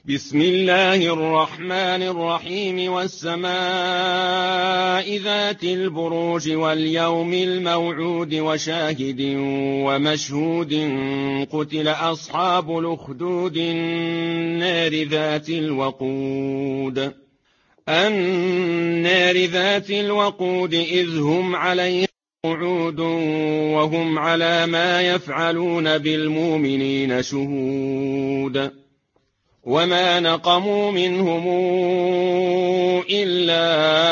بسم الله الرحمن الرحيم والسماء ذات البروج واليوم الموعود وشاهد ومشهود قتل أصحاب الأخدود النار ذات الوقود إذ هم عليها قعود وهم على ما يفعلون بالمؤمنين شهود وما نقموا منهم إلا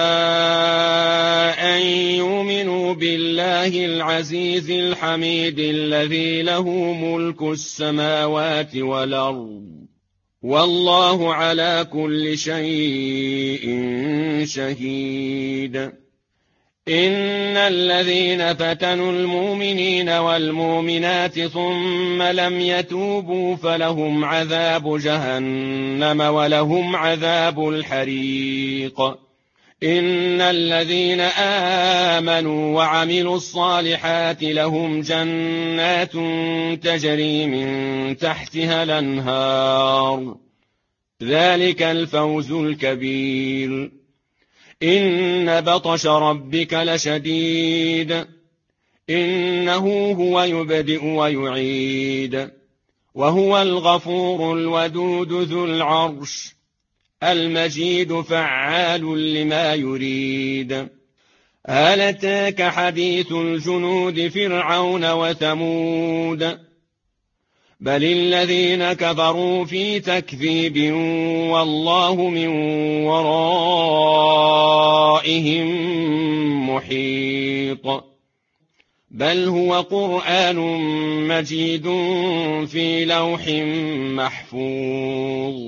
أن يؤمنوا بالله العزيز الحميد الذي له ملك السماوات والأرض والله على كل شيء شهيد. إن الذين فتنوا المؤمنين والمؤمنات ثم لم يتوبوا فلهم عذاب جهنم ولهم عذاب الحريق. إن الذين آمنوا وعملوا الصالحات لهم جنات تجري من تحتها الأنهار ذلك الفوز الكبير. إن بطش ربك لشديد إنه هو يبدئ ويعيد وهو الغفور الودود ذو العرش المجيد فعال لما يريد. هل أتاك حديث الجنود فرعون وثمود بل الذين كفروا في تكذيب والله من ورائهم محيط. بل هو قرآن مجيد في لوح محفوظ